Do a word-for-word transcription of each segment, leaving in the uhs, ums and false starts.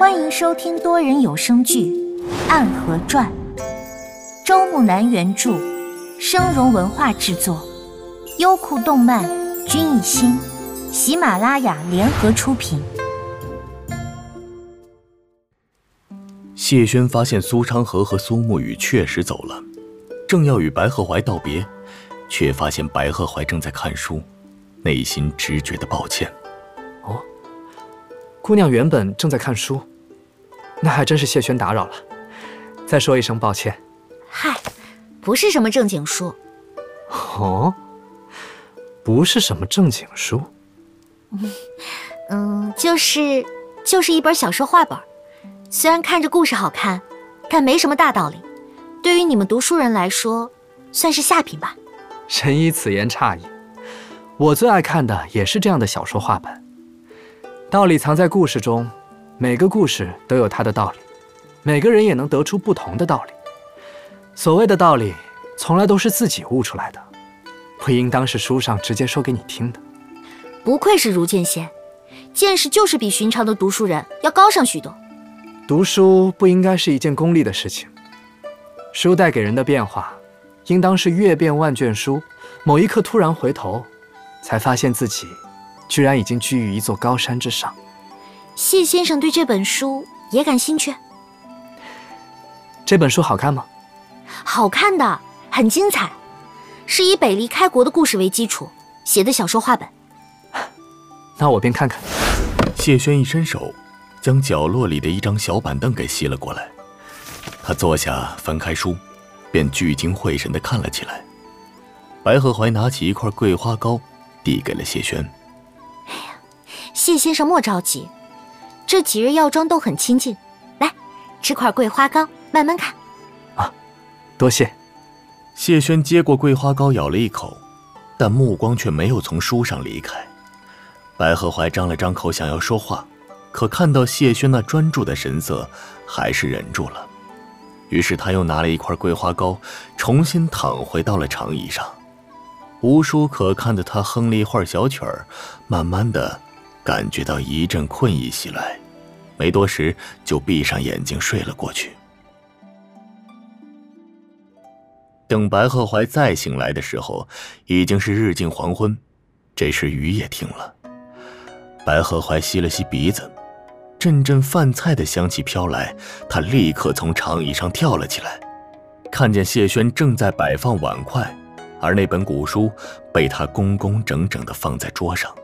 欢迎收听多人有声剧《暗河传》，周木南原著，生荣文化制作，优酷动漫、君艺兴、喜马拉雅联合出品。 谢轩发现苏昌河和苏沐雨确实走了，正要与白鹤怀道别，却发现白鹤怀正在看书，内心只觉得抱歉。 哦，姑娘原本正在看书，那还真是谢轩打扰了，再说一声抱歉。 嗨，不是什么正经书。 哦，不是什么正经书。 嗯嗯，就是就是一本小说画本，虽然看着故事好看，但没什么大道理，对于你们读书人来说，算是下品吧。 神医此言差矣，我最爱看的也是这样的小说画本，道理藏在故事中，每个故事都有它的道理，每个人也能得出不同的道理。所谓的道理，从来都是自己悟出来的，不应当是书上直接说给你听的。 不愧是如见仙，见识就是比寻常的读书人要高上许多。 读书不应该是一件功利的事情，书带给人的变化，应当是阅遍万卷书，某一刻突然回头，才发现自己居然已经居于一座高山之上。 谢先生对这本书也感兴趣？ 这本书好看吗？ 好看的，很精彩，是以北离开国的故事为基础写的小说画本。 那我便看看。 谢轩一伸手，将角落里的一张小板凳给吸了过来。他坐下，翻开书，便聚精会神地看了起来。白鹤怀拿起一块桂花糕，递给了谢轩。 哎呀，谢先生莫着急，这几日药妆都很清静，来，吃块桂花糕，慢慢看。 啊，多谢。 谢轩接过桂花糕，咬了一口，但目光却没有从书上离开。白鹤怀张了张口，想要说话，可看到谢轩那专注的神色，还是忍住了。于是他又拿了一块桂花糕，重新躺回到了长椅上。无书可看的他哼了一会儿小曲儿，慢慢的感觉到一阵困意袭来，没多时就闭上眼睛睡了过去。等白鹤怀再醒来的时候，已经是日近黄昏，这时雨也停了。白鹤怀吸了吸鼻子，阵阵饭菜的香气飘来，他立刻从长椅上跳了起来，看见谢轩正在摆放碗筷，而那本古书被他工工整整地放在桌上。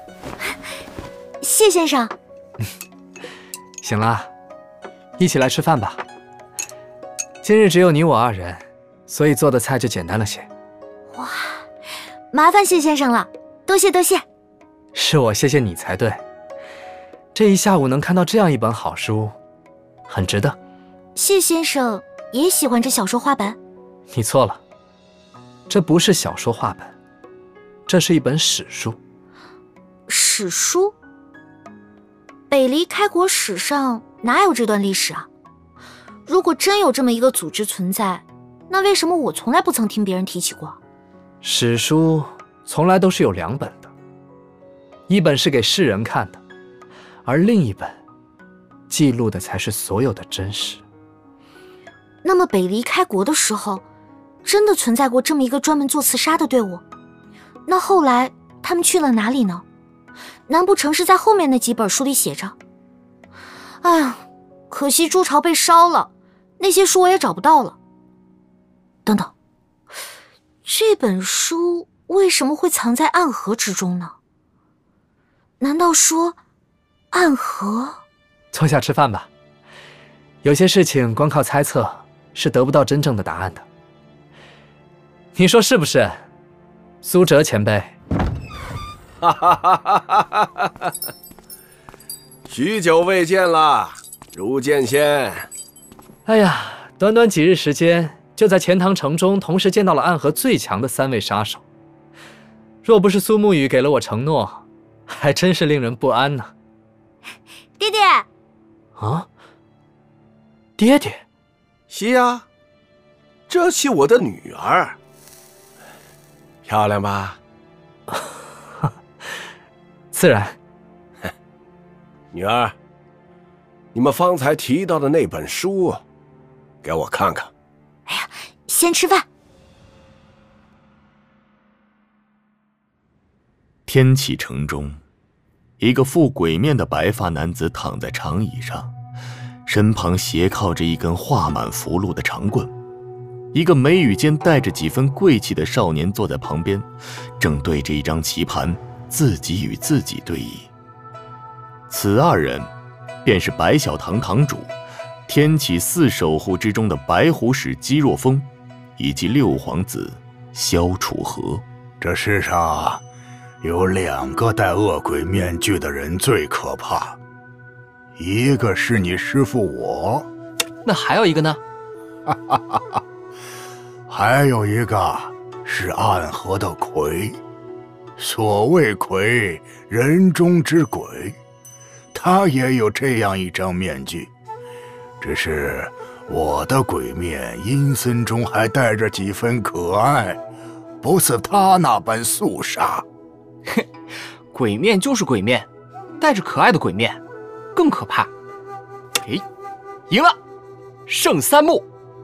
谢先生， 醒了，一起来吃饭吧。今日只有你我二人，所以做的菜就简单了些。 哇，麻烦谢先生了，多谢多谢。 是我谢谢你才对，这一下午能看到这样一本好书，很值得。 谢先生也喜欢这小说画本？ 你错了，这不是小说画本，这是一本史书。 史书？北离开国史上哪有这段历史啊？如果真有这么一个组织存在，那为什么我从来不曾听别人提起过？ 史书从来都是有两本的，一本是给世人看的，而另一本记录的才是所有的真实。 那么北离开国的时候，真的存在过这么一个专门做刺杀的队伍？那后来他们去了哪里呢？难不成是在后面那几本书里写着？哎呀，可惜朱巢被烧了，那些书我也找不到了。等等，这本书为什么会藏在暗河之中呢？难道说暗河？ 坐下吃饭吧，有些事情光靠猜测是得不到真正的答案的。你说是不是，苏哲前辈？ 哈哈哈哈哈哈！许久未见了，如见仙。 哎呀，短短几日时间，就在钱塘城中同时见到了暗河最强的三位杀手。若不是苏沐雨给了我承诺，还真是令人不安呢。 爹爹！ 啊，爹爹？ 是啊，这是我的女儿，漂亮吧？ 自然。 女儿， 你们方才提到的那本书，给我看看。 哎呀，先吃饭。 天启城中，一个附鬼面的白发男子躺在长椅上，身旁斜靠着一根画满符箓的长棍。一个眉宇间带着几分贵气的少年坐在旁边，正对着一张棋盘自己与自己对弈。此二人便是白小堂堂主天启四守护之中的白虎使姬若风，以及六皇子萧楚河。 这世上有两个戴恶鬼面具的人最可怕，一个是你师父我， 那还有一个呢？ 哈哈哈哈，还有一个是暗河的鬼。所谓鬼，人中之鬼，他也有这样一张面具，只是我的鬼面阴森中还带着几分可爱，不似他那般肃杀。 哼，鬼面就是鬼面，带着可爱的鬼面更可怕。诶，赢了，胜三目。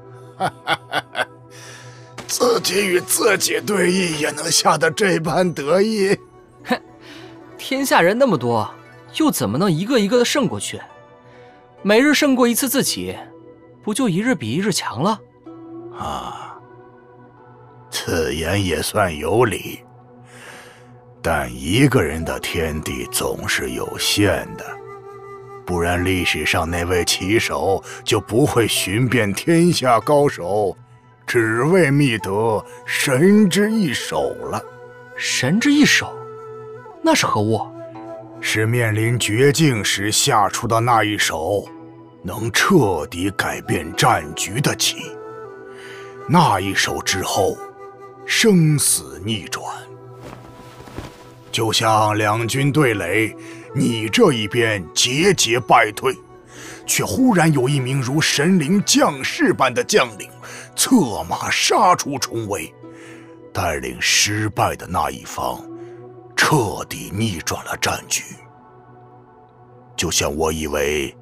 自己与自己对弈也能下得这般得意？ 哼，天下人那么多，又怎么能一个一个的胜过去？每日胜过一次自己，不就一日比一日强了？ 啊，此言也算有理。但一个人的天地总是有限的，不然历史上那位棋手就不会寻遍天下高手，只为觅得神之一手了。 神之一手，那是何物？ 是面临绝境时下出的那一手，能彻底改变战局的棋。那一手之后，生死逆转。就像两军对垒，你这一边节节败退，却忽然有一名如神灵降世般的将领策马杀出重围，带领失败的那一方彻底逆转了战局。就像我以为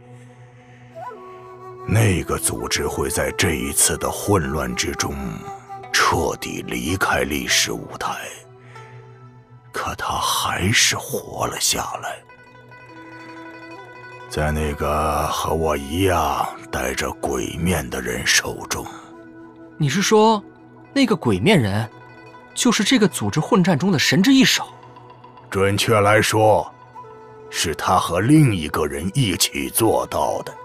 那个组织会在这一次的混乱之中彻底离开历史舞台，可他还是活了下来，在那个和我一样戴着鬼面的人手中。 你是说，那个鬼面人，就是这个组织混战中的神之一手？ 准确来说，是他和另一个人一起做到的，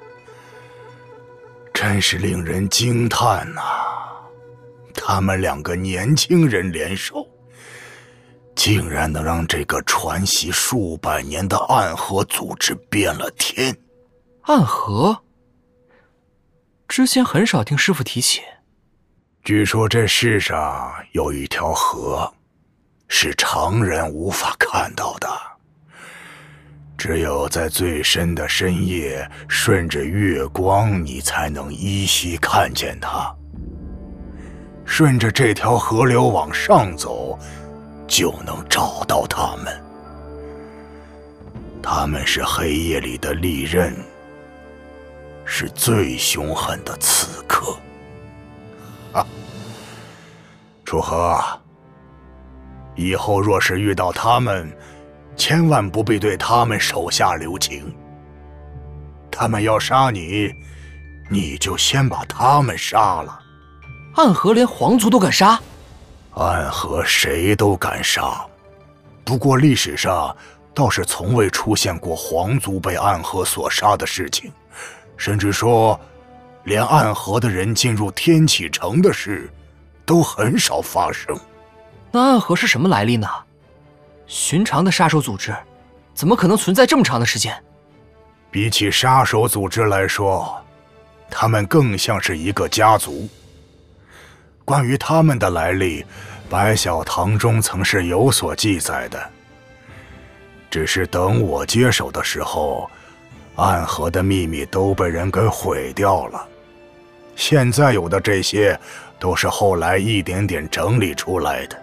真是令人惊叹呐！他们两个年轻人联手，竟然能让这个传习数百年的暗河组织变了天。 暗河？之前很少听师父提起。 据说这世上有一条河，是常人无法看到的，只有在最深的深夜，顺着月光，你才能依稀看见它。顺着这条河流往上走，就能找到他们。他们是黑夜里的利刃，是最凶狠的刺客。啊，楚河，以后若是遇到他们，千万不必对他们手下留情。他们要杀你，你就先把他们杀了。 暗河连皇族都敢杀？ 暗河谁都敢杀，不过历史上倒是从未出现过皇族被暗河所杀的事情，甚至说，连暗河的人进入天启城的事，都很少发生。 那暗河是什么来历呢？寻常的杀手组织，怎么可能存在这么长的时间？ 比起杀手组织来说，他们更像是一个家族。关于他们的来历，白小堂中曾是有所记载的。只是等我接手的时候，暗河的秘密都被人给毁掉了。现在有的这些，都是后来一点点整理出来的。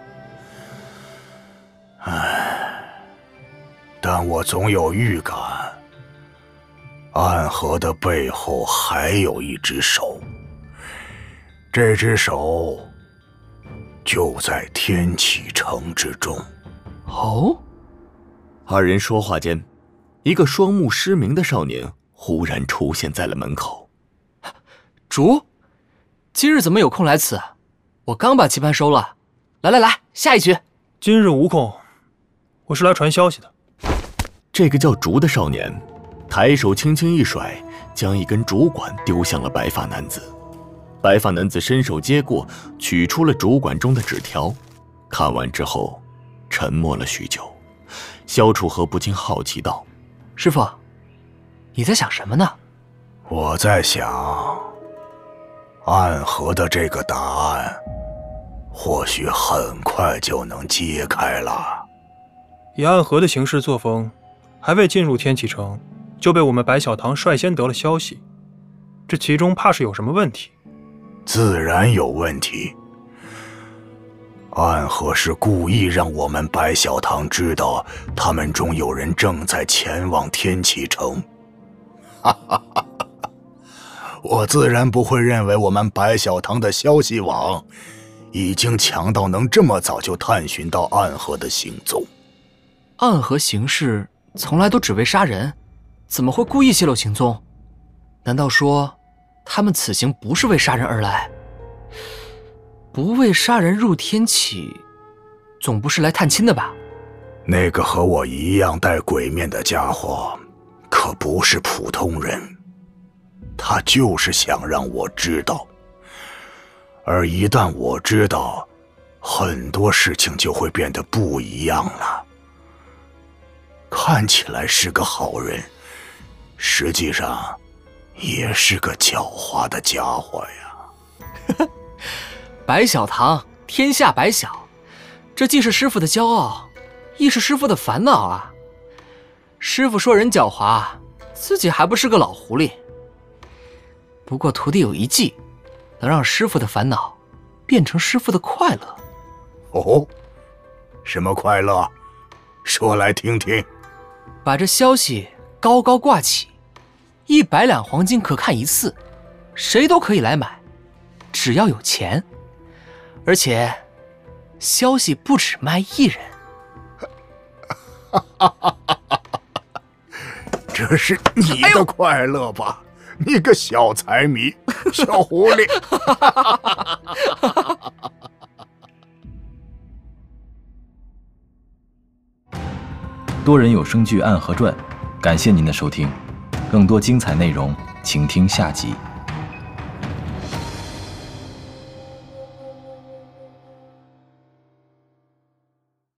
唉，但我总有预感， 暗河的背后还有一只手，这只手就在天启城之中。 哦， 二人说话间，一个双目失明的少年忽然出现在了门口。 竹，今日怎么有空来此？我刚把棋盘收了。来来来，下一局。 今日无空，我是来传消息的。 这个叫竹的少年抬手轻轻一甩，将一根竹管丢向了白发男子。白发男子伸手接过，取出了竹管中的纸条，看完之后沉默了许久。萧楚河不禁好奇道： 师傅，你在想什么呢？ 我在想，暗河的这个答案或许很快就能揭开了。 以暗河的行事作风，还未进入天启城，就被我们白小堂率先得了消息，这其中怕是有什么问题。 自然有问题。暗河是故意让我们白小堂知道，他们中有人正在前往天启城。哈哈哈哈！我自然不会认为我们白小堂的消息网已经强到能这么早就探寻到暗河的行踪。 暗河行事从来都只为杀人，怎么会故意泄露行踪？难道说他们此行不是为杀人而来？不为杀人入天启，总不是来探亲的吧？ 那个和我一样戴鬼面的家伙可不是普通人，他就是想让我知道，而一旦我知道，很多事情就会变得不一样了。看起来是个好人，实际上也是个狡猾的家伙呀。 白小堂，天下白小，这既是师父的骄傲，亦是师父的烦恼啊。师父说人狡猾，自己还不是个老狐狸。不过徒弟有一计，能让师父的烦恼变成师父的快乐。 哦，什么快乐？说来听听。 把这消息高高挂起，一百两黄金可看一次，谁都可以来买，只要有钱。而且消息不止卖一人。 这是你的快乐吧？哎、你个小财迷，小狐狸。 多人有声剧《暗河传》，感谢您的收听，更多精彩内容，请听下集。